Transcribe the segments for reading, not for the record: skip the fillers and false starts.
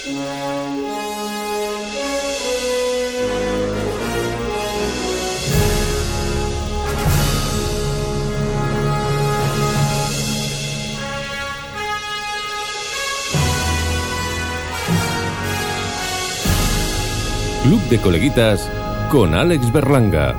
Club de Coleguitas con Alex Berlanga.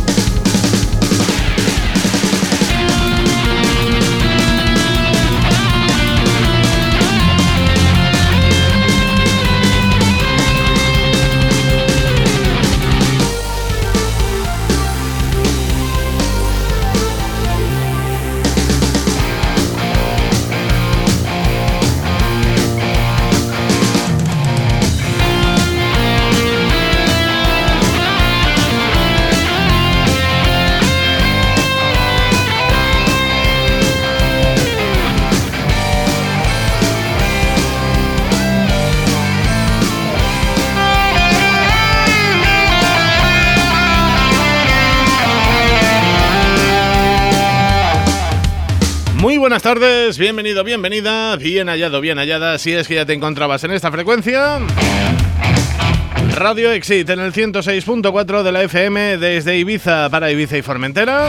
Buenas tardes, bienvenido, bienvenida, bien hallado, bien hallada, si es que ya te encontrabas en esta frecuencia. Radio Exit en el 106.4 de la FM desde Ibiza para Ibiza y Formentera.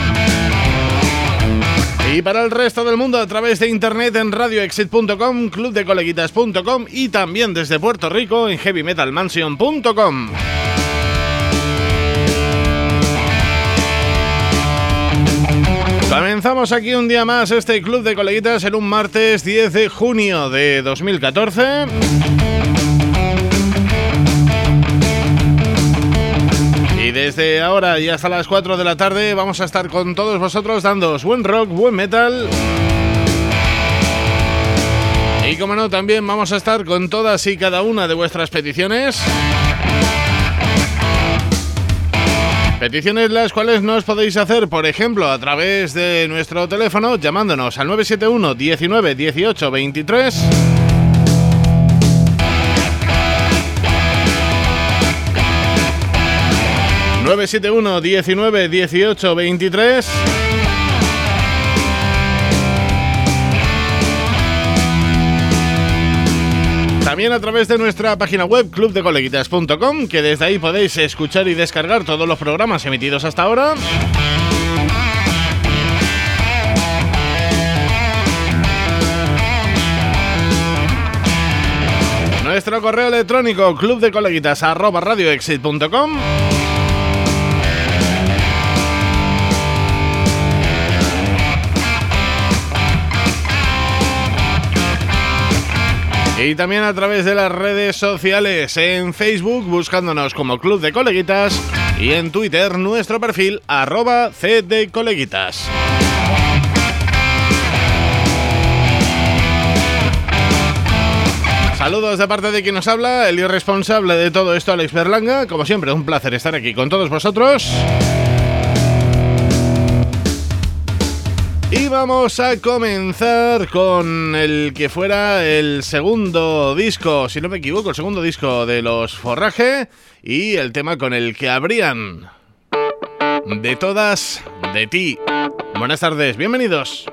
Y para el resto del mundo a través de internet en radioexit.com, clubdecoleguitas.com y también desde Puerto Rico en heavymetalmansion.com. Comenzamos aquí un día más este Club de Coleguitas en un martes 10 de junio de 2014. Y desde ahora y hasta las 4 de la tarde vamos a estar con todos vosotros dándoos buen rock, buen metal. Y como no, también vamos a estar con todas y cada una de vuestras peticiones. Peticiones las cuales nos podéis hacer, por ejemplo, a través de nuestro teléfono, llamándonos al 971 19 18 23. ...971 19 18 23... También a través de nuestra página web clubdecoleguitas.com, que desde ahí podéis escuchar y descargar todos los programas emitidos hasta ahora. Nuestro correo electrónico clubdecoleguitas@radioexit.com. Y también a través de las redes sociales, en Facebook buscándonos como Club de Coleguitas y en Twitter nuestro perfil @cdcoleguitas. Saludos de parte de quien nos habla, el irresponsable de todo esto, Alex Berlanga. Como siempre, un placer estar aquí con todos vosotros. Y vamos a comenzar con el que fuera el segundo disco, si no me equivoco, el segundo disco de Los Forraje y el tema con el que abrían De Todas, de Ti. Buenas tardes, bienvenidos.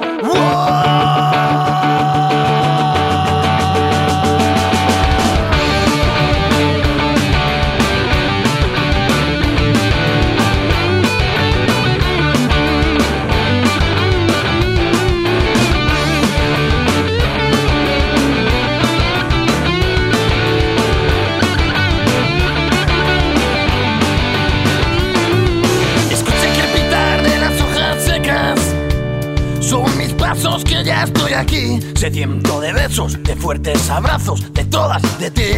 Que ya estoy aquí, sediento de besos, de fuertes abrazos, de todas, de ti.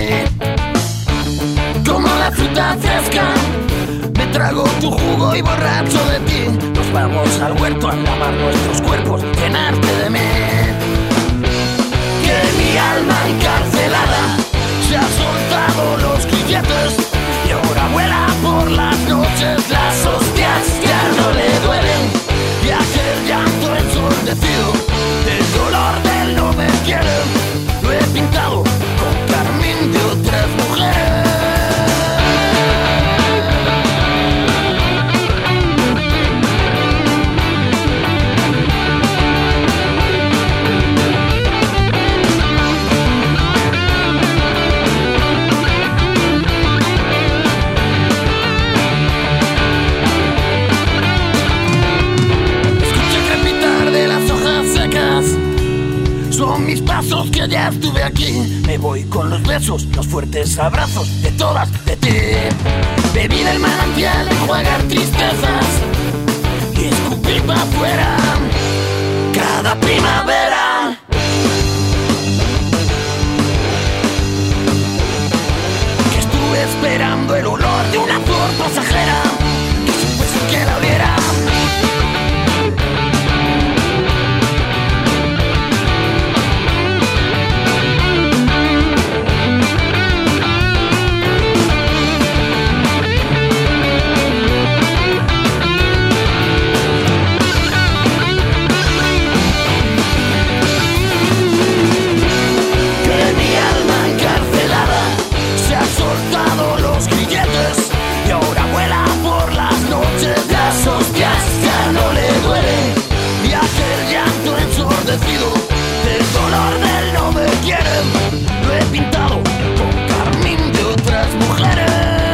Como la fruta fresca, me trago tu jugo y borracho de ti. Nos vamos al huerto a lavar nuestros cuerpos, llenarte de mí. Que mi alma encarcelada se ha soltado los grilletes y ahora vuela por las noches. Las hostias ya no le duelen y aquel llanto ensordecido del dolor del no me quiere, lo he pintado con carmín de otras mujeres. Son mis pasos que ya estuve aquí. Me voy con los besos, los fuertes abrazos de todas, de ti. Bebí del manantial, jugar tristezas y escupí pa' afuera cada primavera. Que estuve esperando el olor de una flor pasajera, que supuese que la oliera. Del dolor del no me quieren, lo he pintado con carmín de otras mujeres.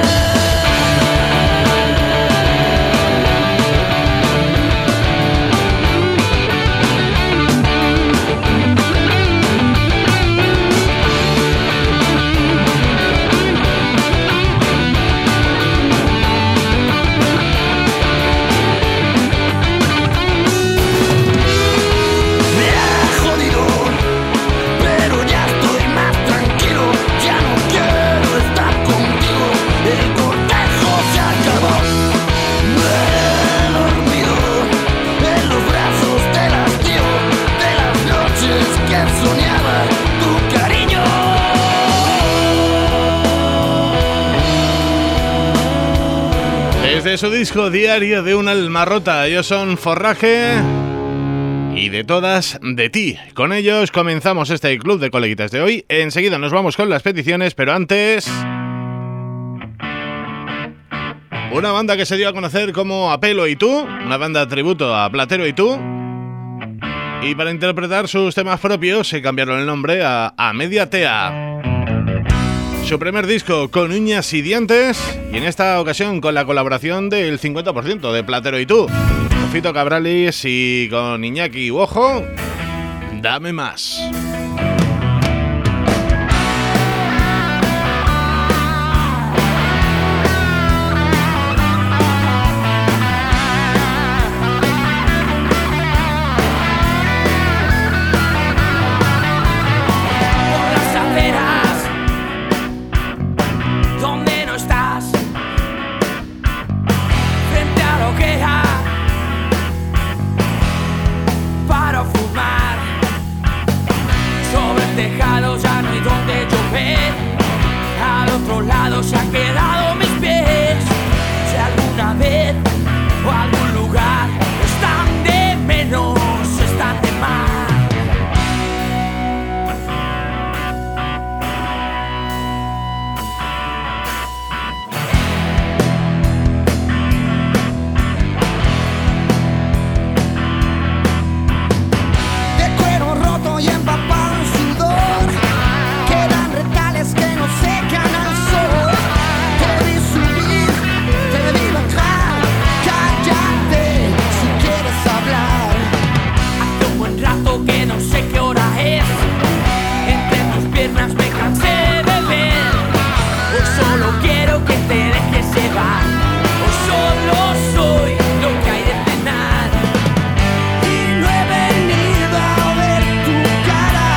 Desde su disco Diario de un alma rota, ellos son Forraje y De todas, de ti. Con ellos comenzamos este club de coleguitas de hoy. Enseguida nos vamos con las peticiones, pero antes... una banda que se dio a conocer como Apelo y tú, una banda tributo a Platero y tú. Y para interpretar sus temas propios se cambiaron el nombre a Mediatea. Su primer disco con uñas y dientes, y en esta ocasión con la colaboración del 50% de Platero y tú, con Fito Cabrales y con Iñaki Uojo, Dame Más. Se han quedado mis pies. Si alguna vez o algún lugar están de menos, están de más. De cuero roto y empapado en sudor, quedan retales que no secan al sol. Te vi subir, te vi bajar, cállate si quieres hablar. Hace un buen rato que no sé qué hora es. Entre tus piernas me cansé de ver. Hoy solo quiero que te dejes llevar. Hoy solo soy lo que hay de cenar. Y no he venido a ver tu cara,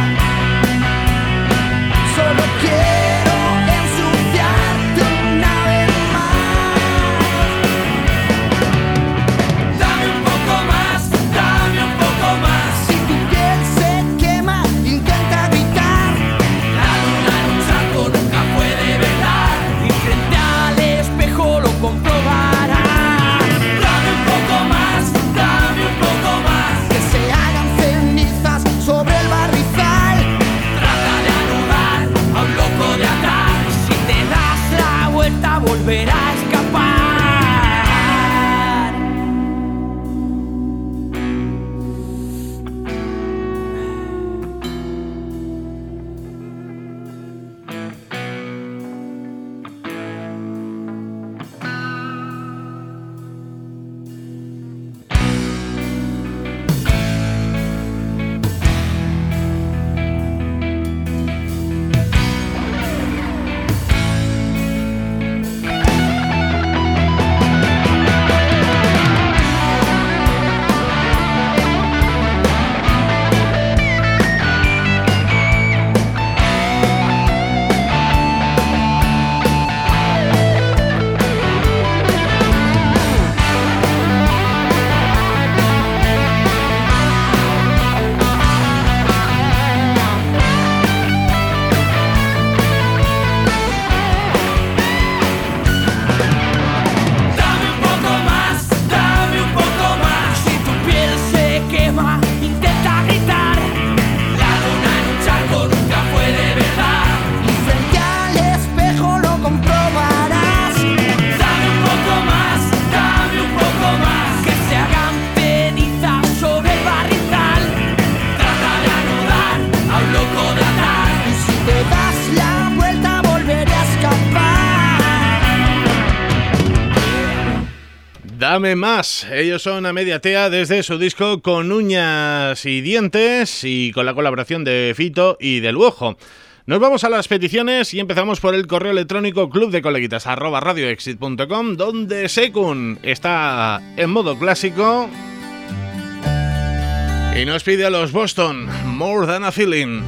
solo quiero ensuciarte una vez más. Dame un poco más, dame un poco más. Si tu piel se quema, intenta evitar. La luna en un saco nunca puede velar. Y frente al espejo lo comprobarás. Dame un poco más, dame un poco más. Que se hagan cenizas sobre el barrizal. Trata de anudar a un loco de atrás. Si te das la vuelta volverá a escapar. Dame más. Ellos son A Media Tea desde su disco Con Uñas y Dientes y con la colaboración de Fito y del Luojo. Nos vamos a las peticiones y empezamos por el correo electrónico clubdecoleguitas@radioexit.com, donde Sekun está en modo clásico y nos pide a los Boston More Than a Feeling.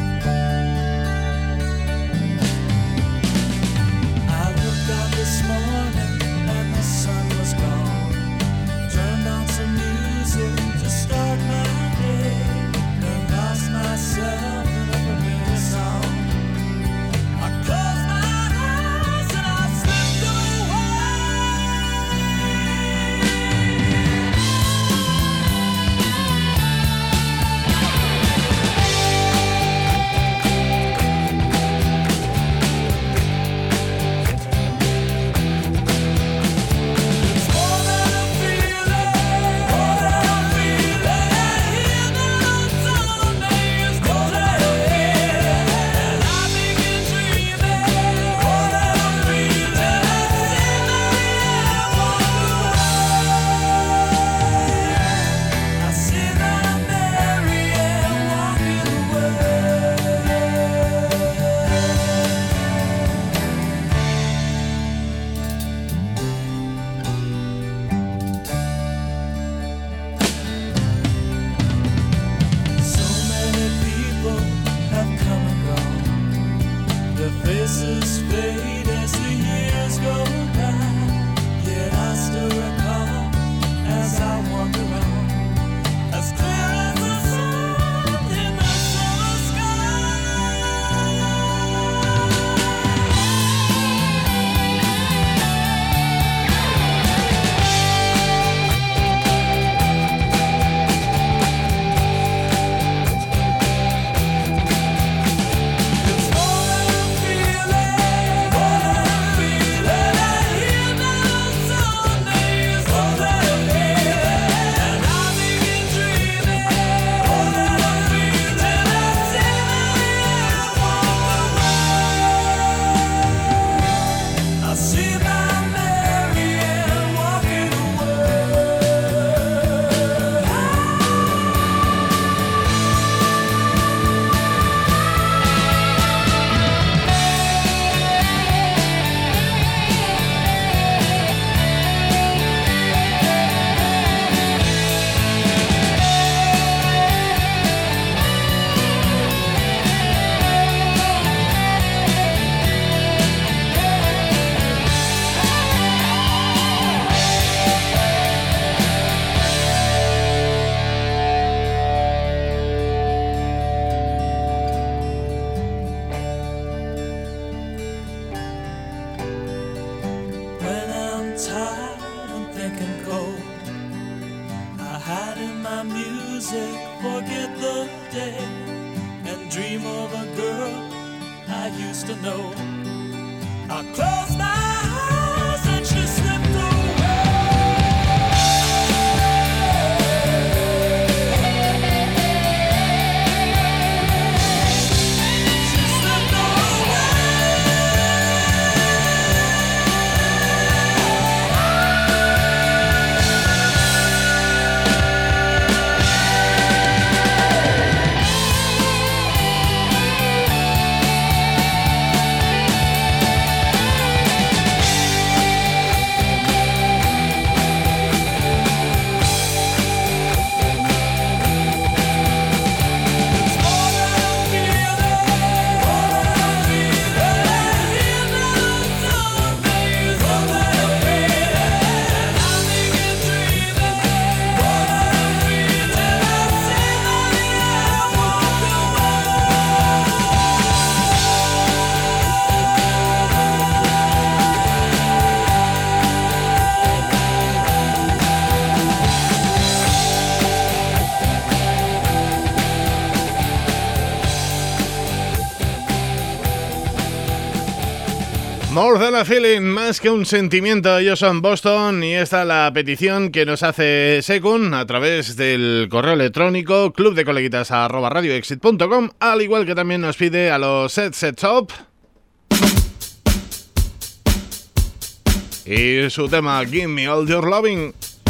More Than a Feeling, más que un sentimiento. Ellos son Boston y esta es la petición que nos hace Sekun a través del correo electrónico clubdecoleguitas@radioexit.com, al igual que también nos pide a los Set Top y su tema Give Me All Your Loving.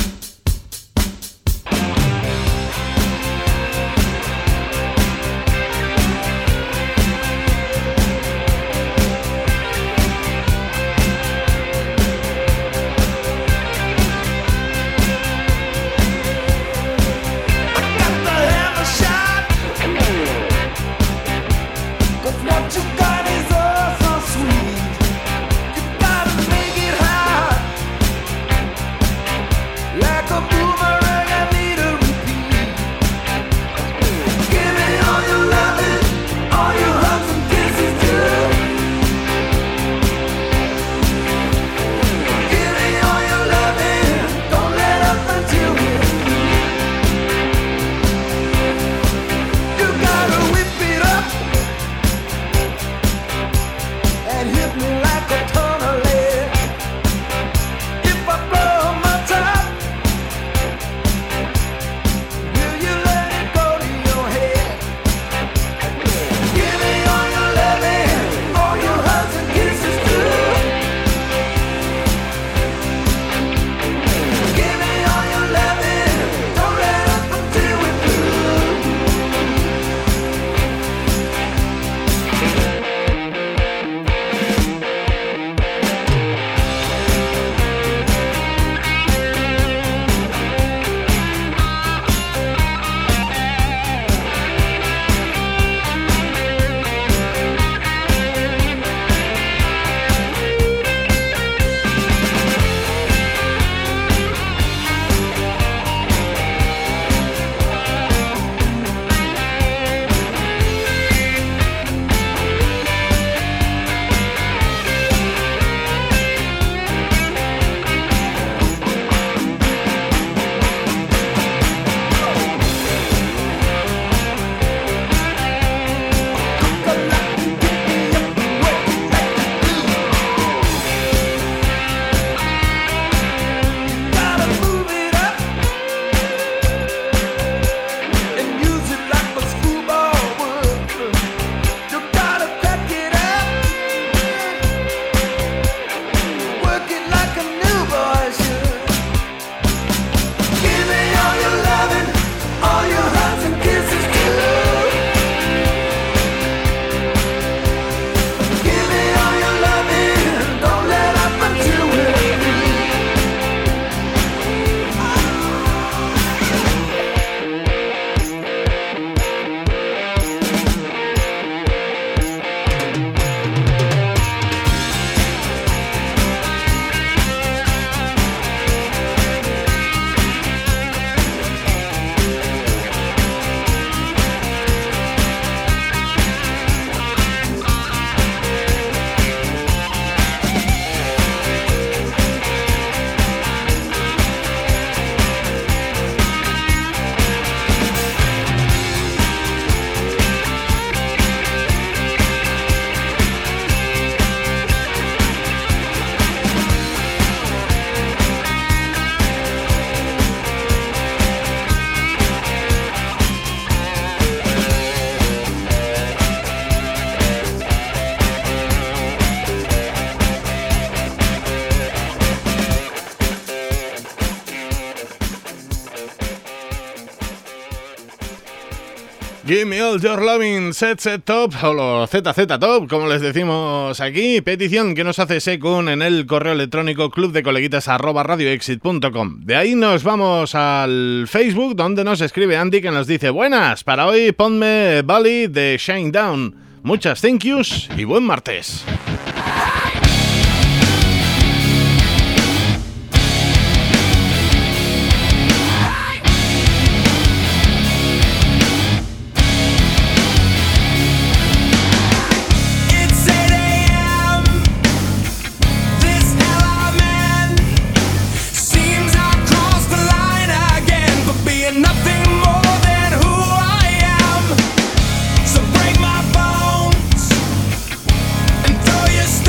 Give Me All Your Loving, ZZ Top, o los ZZ Top, como les decimos aquí. Petición que nos hace Sekun en el correo electrónico clubdecoleguitas@radioexit.com. De ahí nos vamos al Facebook, donde nos escribe Andy, que nos dice: buenas, para hoy ponme Bali de Shinedown. Muchas thank yous y buen martes. Yes.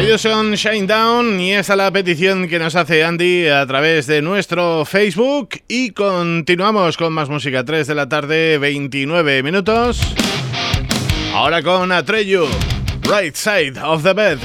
Ellos son Shinedown y esta es la petición que nos hace Andy a través de nuestro Facebook. Y continuamos con más música, 3 de la tarde, 29 minutos. Ahora con Atreyu, Right Side of the Bed.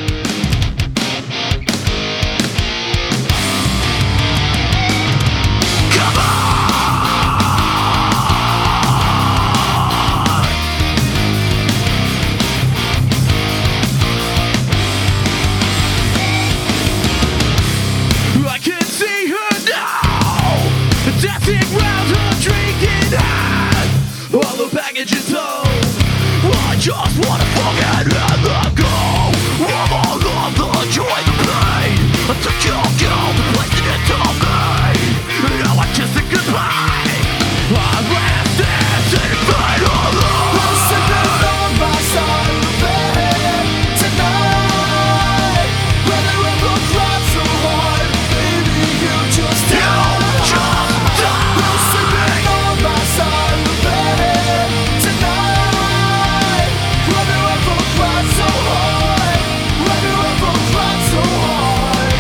Just wanna forget and let go. I'm all of the joy, the pain. I took your guilt and placed it into me. Now I kiss it goodbye. I'm resting in pain alone. I'm sitting on my side of the bed tonight. Whether I will cry so hard, baby, you just die. I'm sitting on my side of the bed tonight. So hard, why do I go cry so hard?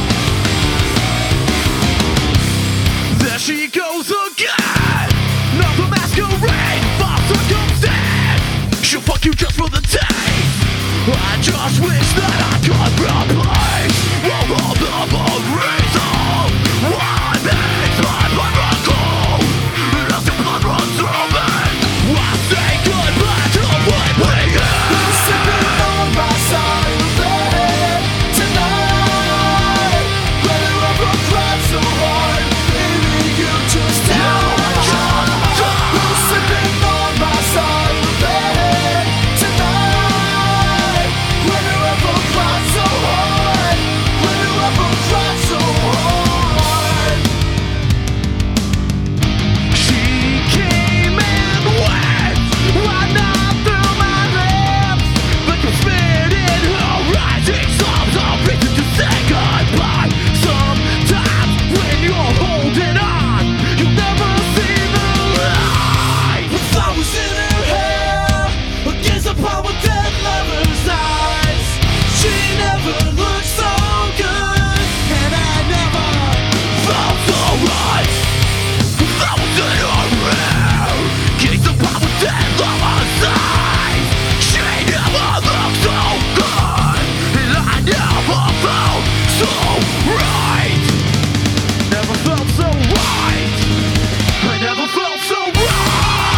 There she goes again. Another masquerade, false circumstance. She'll fuck you just for the taste. I just wish that I could replace all of the reason why makes my blood cold. As the blood runs through me, I say goodbye to what we had. My side of the bed tonight. Whether I will cry so hard, baby, you just tell me. Who's sitting on my side of the bed tonight? Whether I will cry so hard, whether I will cry so hard. She came and went, right up through my lips, but you spit in her rising songs of reason to say goodbye. Sometimes when you're holding on, you'll never see the light. The flowers in her hair against the power dead lover's eyes. She never looked so good, and I never felt so right. The flowers in her hair against the power dead lover's eyes. She never looked so good, and I never felt so right. Never felt so right. I never felt so right.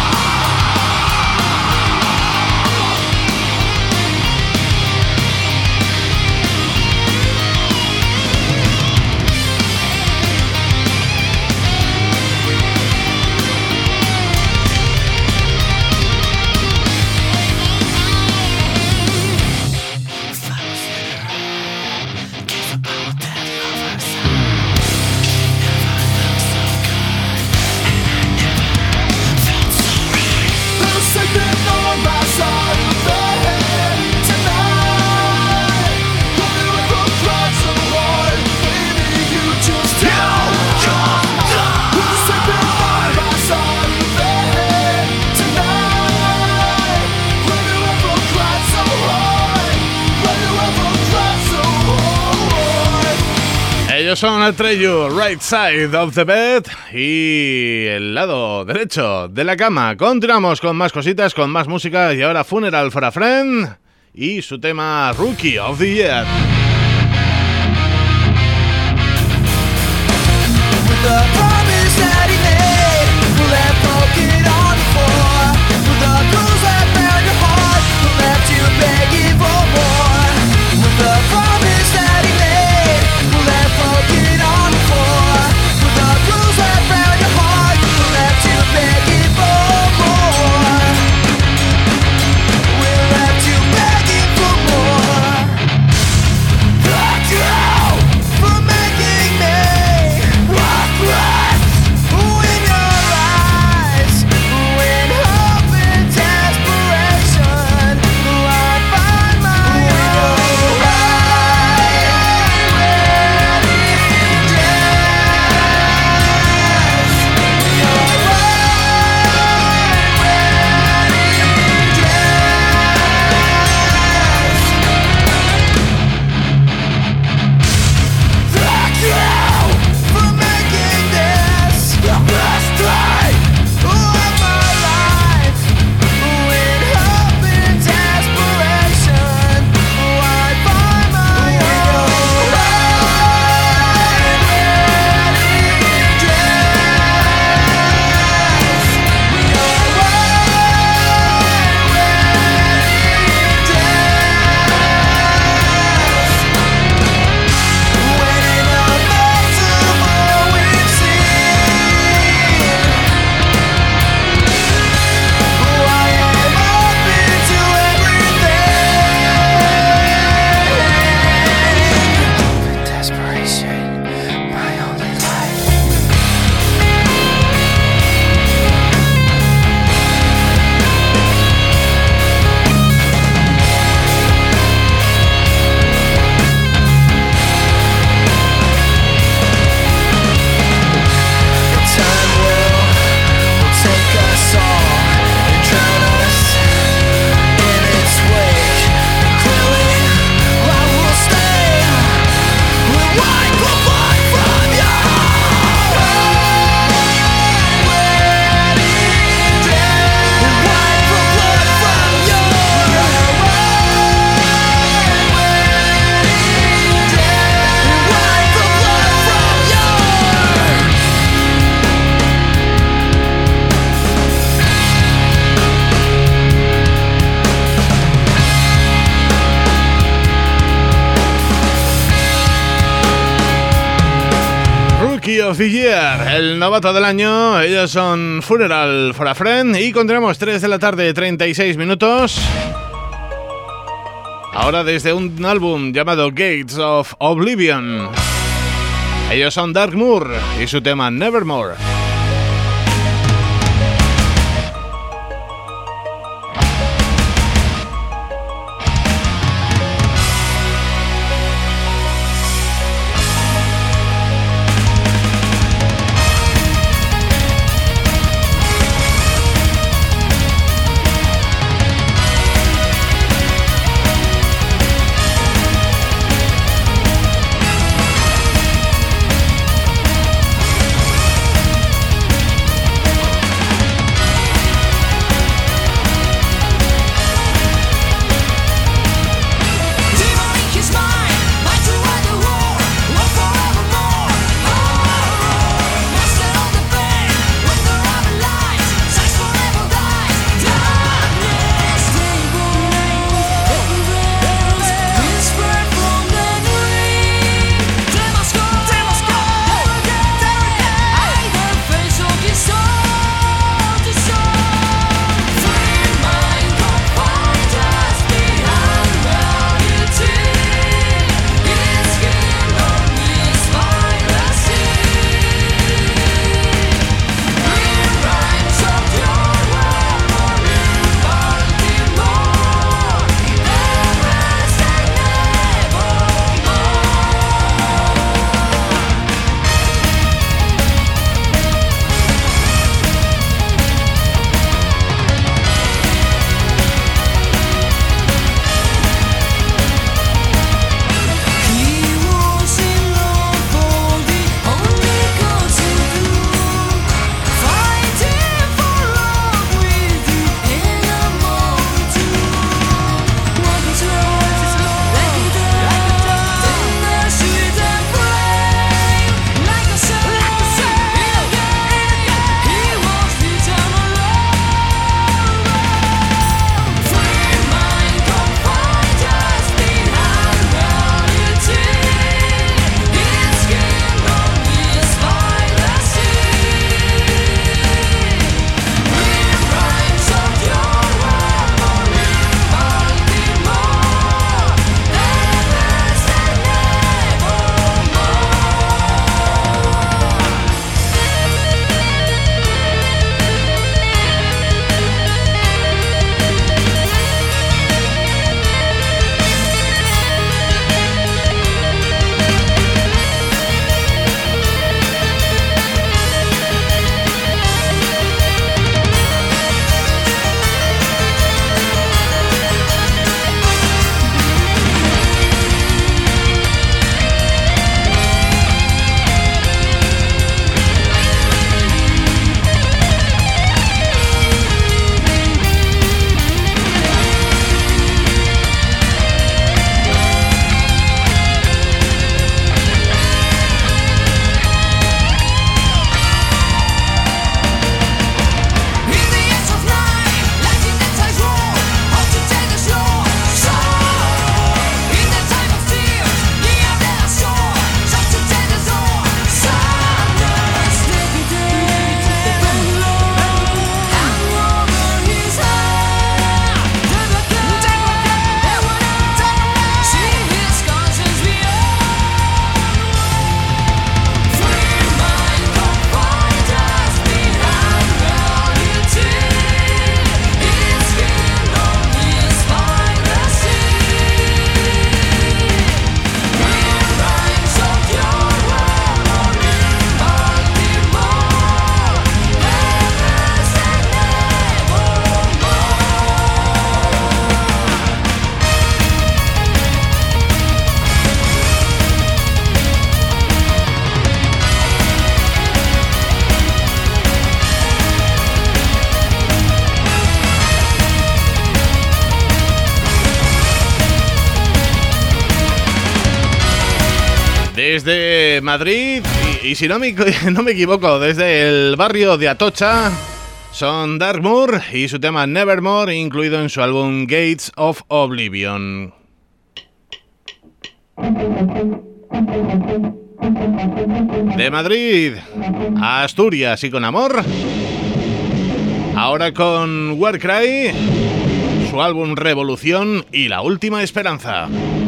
Ellos son Atreyu, Right Side of the Bed y el lado derecho de la cama. Continuamos con más cositas, con más música y ahora Funeral for a Friend y su tema Rookie of the Year. For making me walk right. of the Year, el novato del año. Ellos son Funeral for a Friend y continuamos 3 de la tarde, 36 minutos. Ahora desde un álbum llamado Gates of Oblivion. Ellos son Darkmoor y su tema Nevermore. Desde Madrid, y si no me equivoco, desde el barrio de Atocha, son Darkmoor y su tema Nevermore, incluido en su álbum Gates of Oblivion. De Madrid a Asturias y con amor. Ahora con Warcry, su álbum Revolución y La Última Esperanza.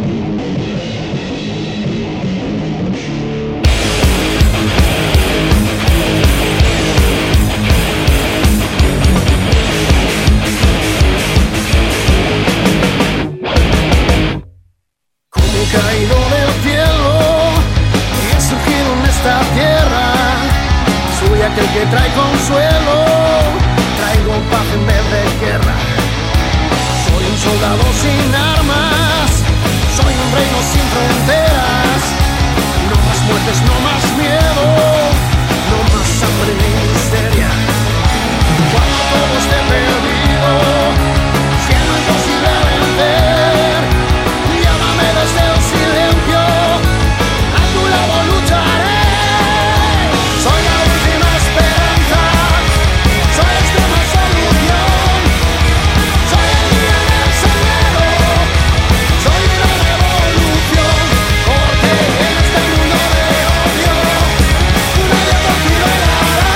Como caído del cielo y he surgido en esta tierra, soy aquel que trae consuelo. Traigo paz en vez de guerra. Soy un soldado sin armas. Soy un reino sin fronteras. No más muertes, no más miedo. No más hambre ni miseria. Cuando todo esté perdido, siendo imposible vencer, llámame desde el silencio. A tu lado lucharé. Soy la última esperanza. Soy la extrema solución. Soy el guía del sendero. Soy una revolución. Porque en este mundo de odio nadie te liberará.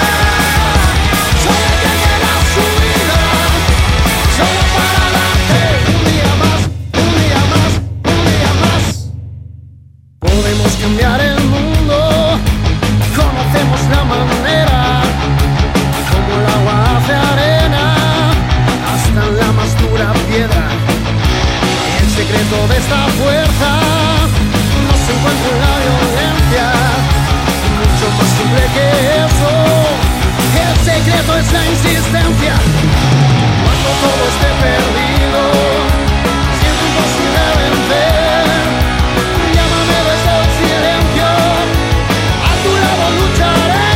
Soy el que queda su vida solo para darte un día más, un día más, un día más. Podemos cambiar el mundo. Conocemos la manera. Como el agua hace arena, hasta en la más dura piedra. El secreto de esta fuerza no se encuentra en la violencia. Mucho más simple que eso. El secreto es la insistencia. Cuando todo esté perdido, siento imposible vencer, llámame desde el silencio. A tu lado lucharé.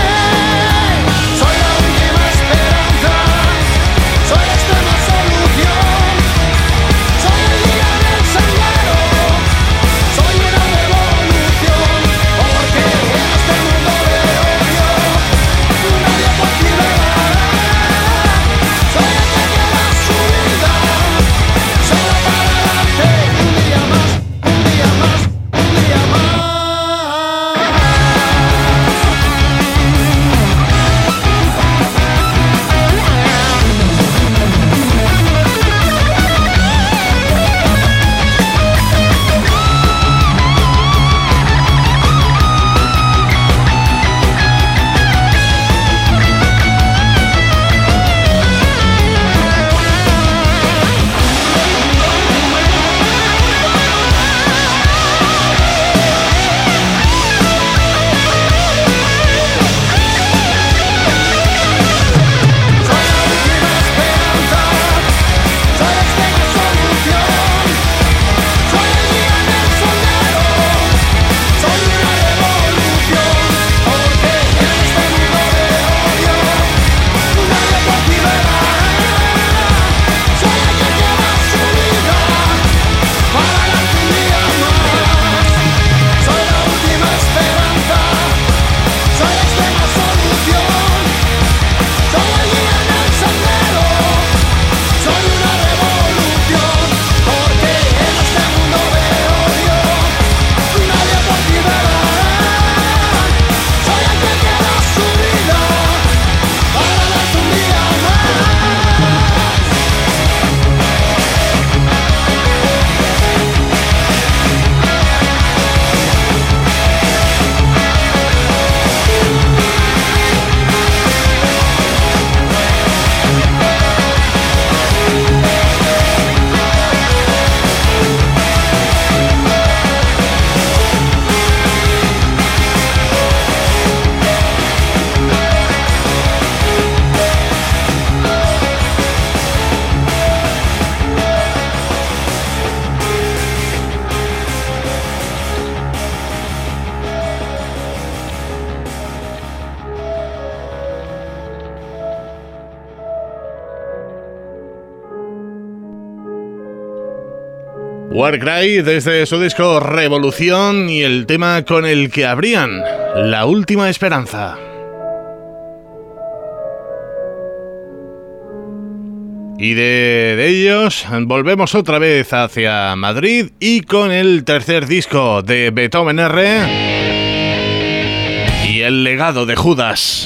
Soy la última esperanza. Soy la extrema solución. Soy el guía del sendero. Soy una revolución. Porque en este mundo de odio nadie te liberará. Soy el que queda su vida solo para darte un día más, un día más, un día más. Soy la última esperanza. Soy la extrema solución. Soy el guía del sendero. Soy una revolución. Porque en este mundo de odio nadie te liberará. Soy el que queda su vida para darte un día más. Soy la última esperanza. Soy la extrema solución. Soy el guía del sendero. Soy una revolución. Porque en este mundo de odio nadie te liberará. Soy el que queda su vida para darte un día más. Warcry desde su disco Revolución y el tema con el que abrían La Última Esperanza. Y de ellos volvemos otra vez hacia Madrid y con el tercer disco de Beethoven R, el legado de Judas.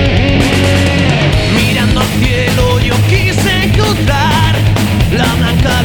Mirando al cielo yo quise encontrar la blanca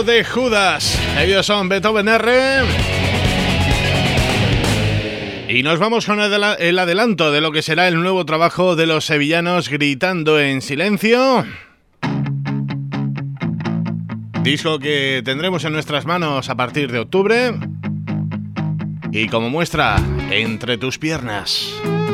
de Judas. Ellos son Beethoven R. Y nos vamos con el adelanto de lo que será el nuevo trabajo de los sevillanos Gritando en Silencio. Disco que tendremos en nuestras manos a partir de octubre. Y como muestra, Entre tus piernas.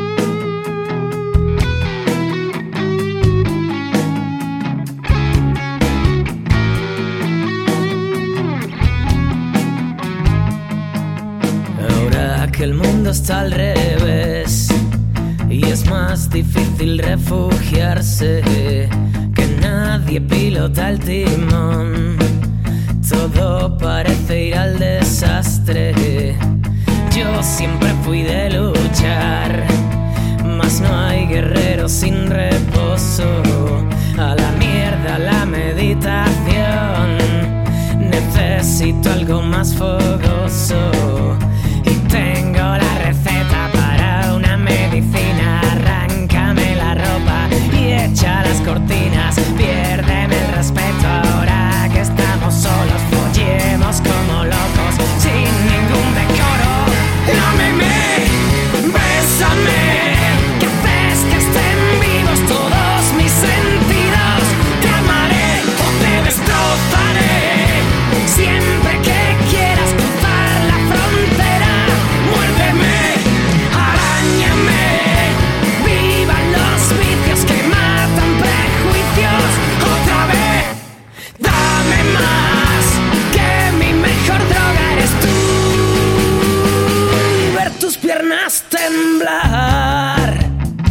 Que el mundo está al revés y es más difícil refugiarse, que nadie pilota el timón, todo parece ir al desastre. Yo siempre fui de luchar, mas no hay guerrero sin reposo. A la mierda la meditación, necesito algo más fogoso. Tengo la receta para una medicina. Arráncame la ropa y echa las cortinas. Piérdeme el respeto ahora que estamos solos. Follemos como locos sin ningún decoro. Lámeme, bésame, que haces que estén vivos todos mis sentidos. Te amaré o te destrozaré siempre que quieras cruzar la frontera. Muérdeme, arañame, vivan los vicios que matan prejuicios. Otra vez, dame más, que mi mejor droga eres tú. Y ver tus piernas temblar.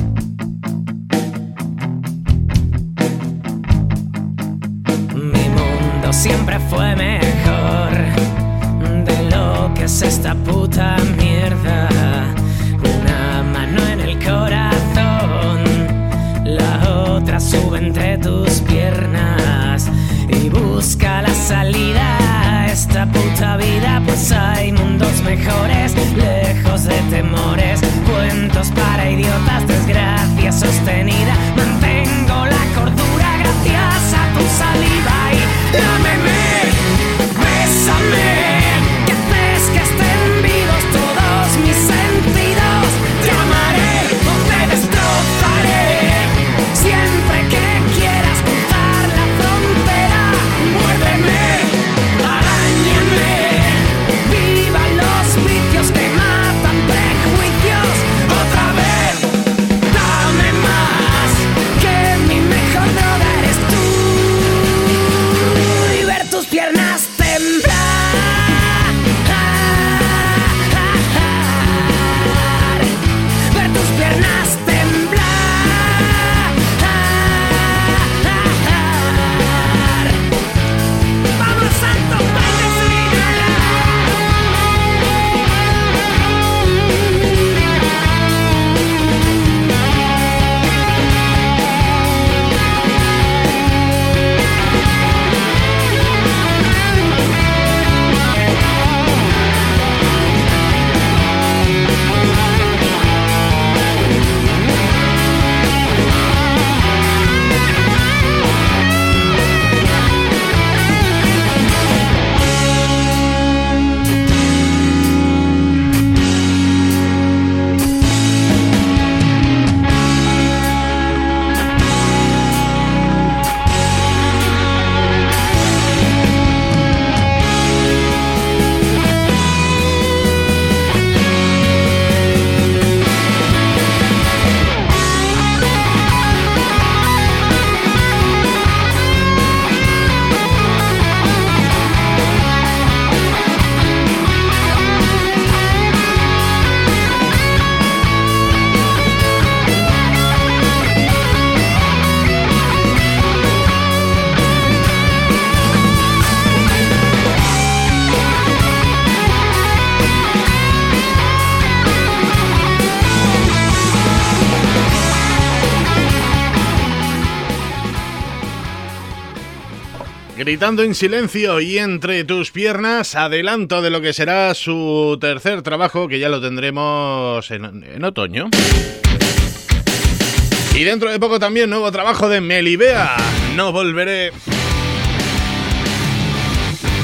Mi mundo siempre fue mejor de lo que es esta puta mierda. Una mano en el corazón, la otra sube entre tus piernas y busca la salida a esta puta vida. Pues hay mundos mejores, lejos de temores, cuentos para idiotas, desgracia sostenida. Mantengo la cordura gracias a tu saliva y lámeme, bésame, que haces que estén vivos todos mis sentidos. Te amaré o te destrozaré siempre que quieras cruzar la frontera. Muérdeme, arañame, vivan los vicios que matan prejuicios. Otra vez, dame más, que mi mejor droga eres tú. Y ver tus piernas temblar. Ver tus piernas temblar. Vamos, Santo Padre Gritando en Silencio y Entre tus piernas, adelanto de lo que será su tercer trabajo, que ya lo tendremos en otoño. Y dentro de poco también nuevo trabajo de Melibea, No volveré.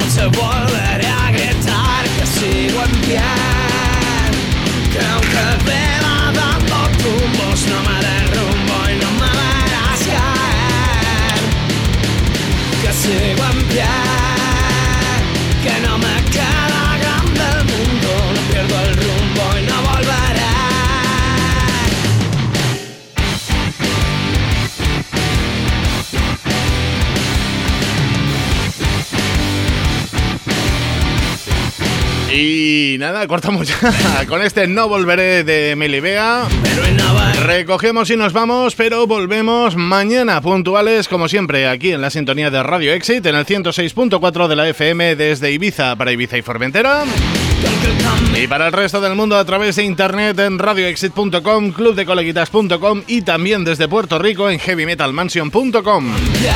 te volveré a gritar que sigo en pie, que aunque viva dando tumbos no me derrumbo y no me verás caer, que sigo en pie, que no me queda grande el mundo, no pierdo el rumbo y no volveré. Y nada, cortamos ya con este No Volveré de Melibea. Recogemos y nos vamos, pero volvemos mañana puntuales, como siempre, aquí en la sintonía de Radio Exit, en el 106.4 de la FM desde Ibiza para Ibiza y Formentera. Y para el resto del mundo a través de internet en radioexit.com, clubdecoleguitas.com y también desde Puerto Rico en heavymetalmansion.com.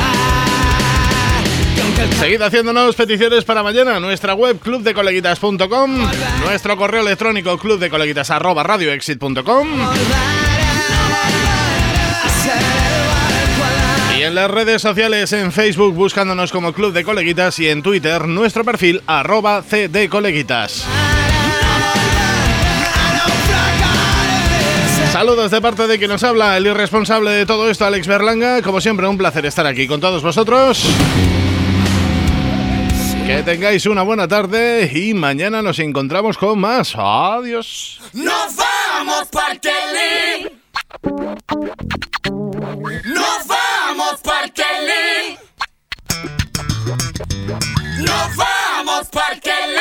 Seguid haciéndonos peticiones para mañana. Nuestra web clubdecoleguitas.com, nuestro correo electrónico clubdecoleguitas@radioexit.com y en las redes sociales en Facebook buscándonos como Club de Coleguitas y en Twitter nuestro perfil @cdcoleguitas. Saludos de parte de quien nos habla, el irresponsable de todo esto, Alex Berlanga. Como siempre, un placer estar aquí con todos vosotros. Que tengáis una buena tarde y mañana nos encontramos con más. Adiós. Nos vamos, Parkelly. Nos vamos, Parkelly. Nos vamos, Parkelly.